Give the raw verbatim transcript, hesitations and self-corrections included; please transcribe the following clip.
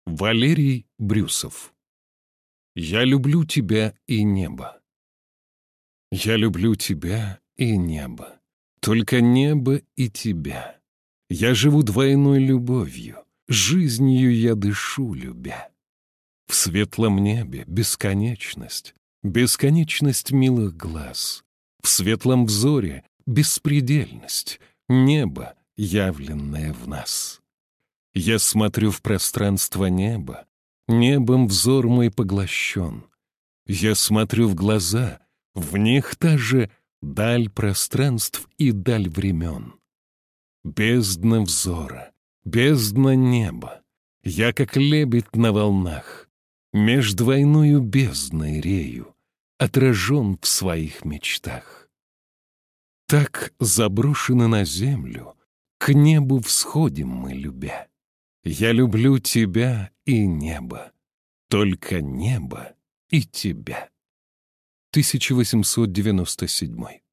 Валерий Брюсов. Я люблю тебя и небо. Я люблю тебя и небо, только небо и тебя. Я живу двойной любовью, жизнью я дышу, любя. В светлом небе бесконечность, бесконечность милых глаз. В светлом взоре беспредельность, небо, явленное в нас. Я смотрю в пространство неба, небом взор мой поглощен. Я смотрю в глаза, в них та же даль пространств и даль времен. Бездна взора, бездна неба, я как лебедь на волнах, меж двойною бездной рею, отражен в своих мечтах. Так заброшены на землю, к небу всходим мы, любя. Я люблю тебя и небо, только небо и тебя. тысяча восемьсот девяносто седьмой.